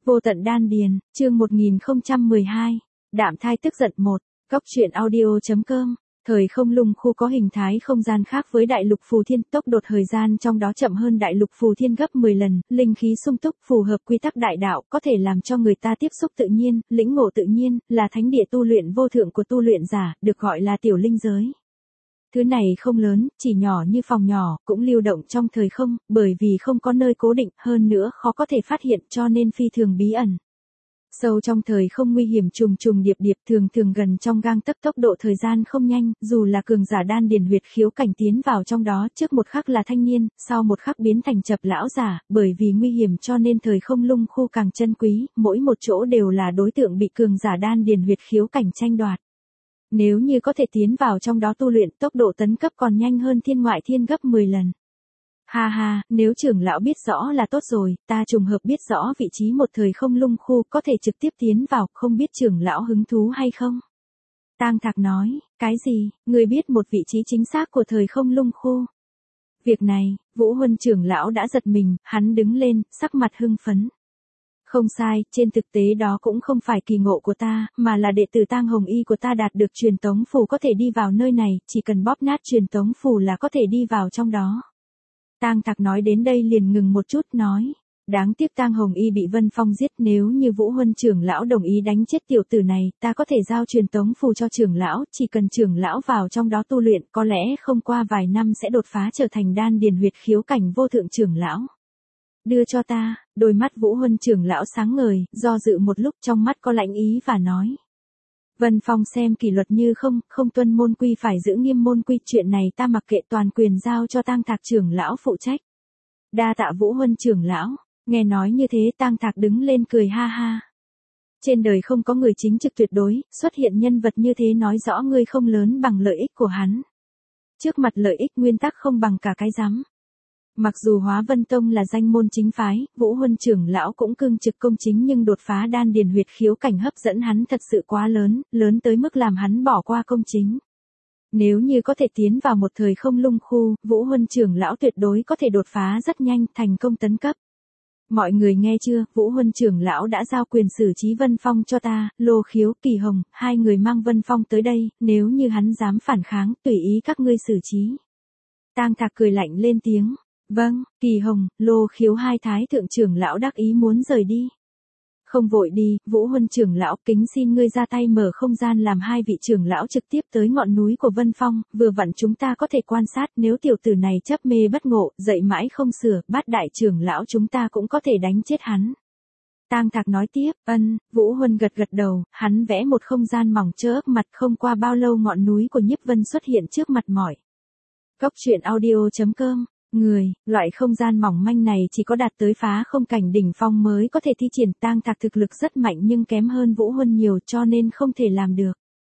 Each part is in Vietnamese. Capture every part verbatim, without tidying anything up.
Vô tận đan điền, chương một nghìn không trăm mười hai, Đạm thai tức giận một, Cóc truyện audio.com. Thời không lung khu có hình thái không gian khác với đại lục phù thiên, tốc độ thời gian trong đó chậm hơn đại lục phù thiên gấp mười lần, linh khí sung túc, phù hợp quy tắc đại đạo, có thể làm cho người ta tiếp xúc tự nhiên, lĩnh ngộ tự nhiên, là thánh địa tu luyện vô thượng của tu luyện giả, được gọi là tiểu linh giới. Thứ này không lớn, chỉ nhỏ như phòng nhỏ, cũng lưu động trong thời không, bởi vì không có nơi cố định, hơn nữa khó có thể phát hiện cho nên phi thường bí ẩn. Sâu trong thời không nguy hiểm trùng trùng điệp điệp, thường thường gần trong gang tấc, tốc độ thời gian không nhanh, dù là cường giả đan điền huyệt khiếu cảnh tiến vào trong đó, trước một khắc là thanh niên, sau một khắc biến thành chập lão giả, bởi vì nguy hiểm cho nên thời không lung khu càng chân quý, mỗi một chỗ đều là đối tượng bị cường giả đan điền huyệt khiếu cảnh tranh đoạt. Nếu như có thể tiến vào trong đó tu luyện, tốc độ tấn cấp còn nhanh hơn thiên ngoại thiên gấp mười lần. Ha ha, nếu trưởng lão biết rõ là tốt rồi, ta trùng hợp biết rõ vị trí một thời không lung khu, có thể trực tiếp tiến vào, không biết trưởng lão hứng thú hay không? Tang Thạc nói, cái gì, người biết một vị trí chính xác của thời không lung khu? Việc này, Vũ Huân trưởng lão đã giật mình, hắn đứng lên, sắc mặt hưng phấn. Không sai, trên thực tế đó cũng không phải kỳ ngộ của ta, mà là đệ tử Tang Hồng Y của ta đạt được truyền tống phù có thể đi vào nơi này, chỉ cần bóp nát truyền tống phù là có thể đi vào trong đó. Tang Thạc nói đến đây liền ngừng một chút nói, đáng tiếc Tang Hồng Y bị Vân Phong giết, nếu như Vũ Huân trưởng lão đồng ý đánh chết tiểu tử này, ta có thể giao truyền tống phù cho trưởng lão, chỉ cần trưởng lão vào trong đó tu luyện, có lẽ không qua vài năm sẽ đột phá trở thành đan điền huyệt khiếu cảnh vô thượng trưởng lão. Đưa cho ta, đôi mắt Vũ Huân trưởng lão sáng ngời, do dự một lúc trong mắt có lãnh ý và nói. Vân Phong xem kỷ luật như không, không tuân môn quy phải giữ nghiêm môn quy, chuyện này ta mặc kệ, toàn quyền giao cho Tang Thạc trưởng lão phụ trách. Đa tạ Vũ Huân trưởng lão, nghe nói như thế Tang Thạc đứng lên cười ha ha. Trên đời không có người chính trực tuyệt đối, xuất hiện nhân vật như thế nói rõ ngươi không lớn bằng lợi ích của hắn. Trước mặt lợi ích nguyên tắc không bằng cả cái rắm. Mặc dù Hóa Vân Tông là danh môn chính phái, Vũ Huân trưởng lão cũng cương trực công chính, nhưng đột phá đan điền huyệt khiếu cảnh hấp dẫn hắn thật sự quá lớn, lớn tới mức làm hắn bỏ qua công chính. Nếu như có thể tiến vào một thời không lung khu, Vũ Huân trưởng lão tuyệt đối có thể đột phá rất nhanh, thành công tấn cấp. Mọi người nghe chưa, Vũ Huân trưởng lão đã giao quyền xử trí Vân Phong cho ta, Lô Khiếu, Kỳ Hồng, hai người mang Vân Phong tới đây, nếu như hắn dám phản kháng, tùy ý các ngươi xử trí. Tang Thạc cười lạnh lên tiếng. Vâng, Kỳ Hồng, Lô Khiếu hai thái thượng trưởng lão đắc ý muốn rời đi. Không vội đi, Vũ Huân trưởng lão, kính xin ngươi ra tay mở không gian làm hai vị trưởng lão trực tiếp tới ngọn núi của Vân Phong, vừa vặn chúng ta có thể quan sát, nếu tiểu tử này chấp mê bất ngộ, dậy mãi không sửa, bát đại trưởng lão chúng ta cũng có thể đánh chết hắn. Tang Thạc nói tiếp, ân, Vũ Huân gật gật đầu, hắn vẽ một không gian mỏng chớp mặt, không qua bao lâu ngọn núi của Nhiếp Vân xuất hiện trước mặt mọi. Cóc truyện audio.com. Người, loại không gian mỏng manh này chỉ có đạt tới phá không cảnh đỉnh phong mới có thể thi triển. Tang Thạc thực lực rất mạnh nhưng kém hơn Vũ Huân nhiều cho nên không thể làm được.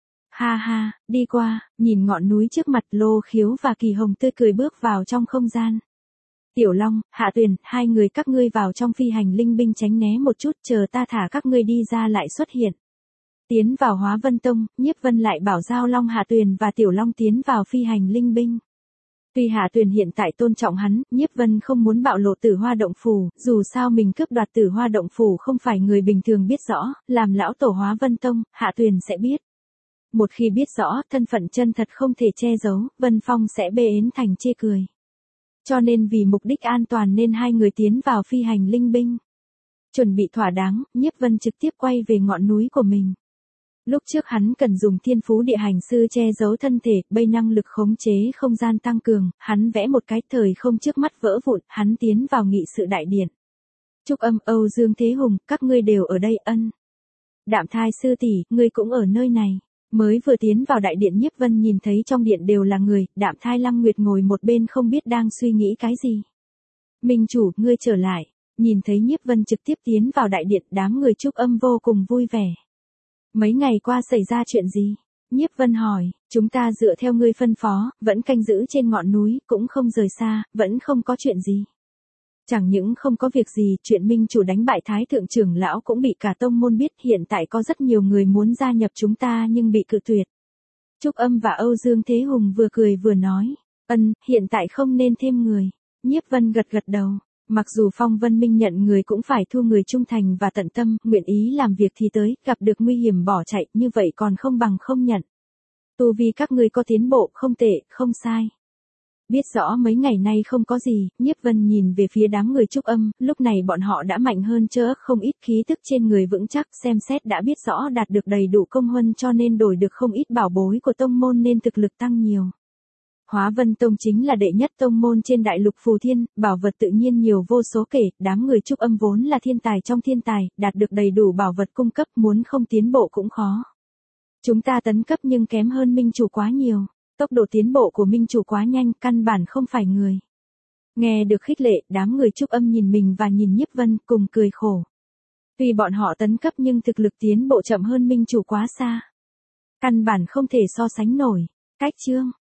Ha ha, đi qua, nhìn ngọn núi trước mặt, Lô Khiếu và Kỳ Hồng tươi cười bước vào trong không gian. Tiểu Long, Hạ Tuyền, hai người các ngươi vào trong phi hành linh binh tránh né một chút, chờ ta thả các ngươi đi ra lại xuất hiện. Tiến vào Hóa Vân Tông, Nhiếp Vân lại bảo giao Long Hạ Tuyền và Tiểu Long tiến vào phi hành linh binh. Tuy Hạ Tuyền hiện tại tôn trọng hắn, Nhiếp Vân không muốn bạo lộ Tử Hoa Động Phù, dù sao mình cướp đoạt Tử Hoa Động Phù không phải người bình thường biết rõ, làm lão tổ Hóa Vân Tông, Hạ Tuyền sẽ biết. Một khi biết rõ, thân phận chân thật không thể che giấu, Vân Phong sẽ bê ến thành chê cười. Cho nên vì mục đích an toàn nên hai người tiến vào phi hành linh binh. Chuẩn bị thỏa đáng, Nhiếp Vân trực tiếp quay về ngọn núi của mình. Lúc trước hắn cần dùng thiên phú địa hành sư che giấu thân thể, bây năng lực khống chế không gian tăng cường, hắn vẽ một cái thời không trước mắt vỡ vụn, hắn tiến vào nghị sự đại điện. Trúc Âm, Âu Dương Thế Hùng, các ngươi đều ở đây, ân. Đạm thai sư tỷ, ngươi cũng ở nơi này. Mới vừa tiến vào đại điện, Nhiếp Vân nhìn thấy trong điện đều là người, Đạm thai Lăng Nguyệt ngồi một bên không biết đang suy nghĩ cái gì. Minh chủ, ngươi trở lại. Nhìn thấy Nhiếp Vân trực tiếp tiến vào đại điện, đám người Trúc Âm vô cùng vui vẻ. Mấy ngày qua xảy ra chuyện gì? Nhiếp Vân hỏi, chúng ta dựa theo ngươi phân phó, vẫn canh giữ trên ngọn núi, cũng không rời xa, vẫn không có chuyện gì. Chẳng những không có việc gì, chuyện minh chủ đánh bại thái thượng trưởng lão cũng bị cả tông môn biết, hiện tại có rất nhiều người muốn gia nhập chúng ta nhưng bị cự tuyệt. Trúc Âm và Âu Dương Thế Hùng vừa cười vừa nói, ân, hiện tại không nên thêm người. Nhiếp Vân gật gật đầu, Mặc dù Phong Vân Minh nhận người cũng phải thu người trung thành và tận tâm, nguyện ý làm việc thì tới, gặp được nguy hiểm bỏ chạy, như vậy còn không bằng không nhận. Tu vi các ngươi có tiến bộ, không tệ, không sai. Biết rõ mấy ngày nay không có gì, Nhiếp Vân nhìn về phía đám người Trúc Âm, lúc này bọn họ đã mạnh hơn chớ không ít, khí tức trên người vững chắc, xem xét đã biết rõ đạt được đầy đủ công huân cho nên đổi được không ít bảo bối của tông môn nên thực lực tăng nhiều. Hóa Vân Tông chính là đệ nhất tông môn trên đại lục Phù Thiên, bảo vật tự nhiên nhiều vô số kể, đám người Trúc Âm vốn là thiên tài trong thiên tài, đạt được đầy đủ bảo vật cung cấp, muốn không tiến bộ cũng khó. Chúng ta tấn cấp nhưng kém hơn Minh Chủ quá nhiều. Tốc độ tiến bộ của Minh Chủ quá nhanh, căn bản không phải người. Nghe được khích lệ, đám người Trúc Âm nhìn mình và nhìn Nhiếp Vân cùng cười khổ. Tuy bọn họ tấn cấp nhưng thực lực tiến bộ chậm hơn Minh Chủ quá xa. Căn bản không thể so sánh nổi. Cách chương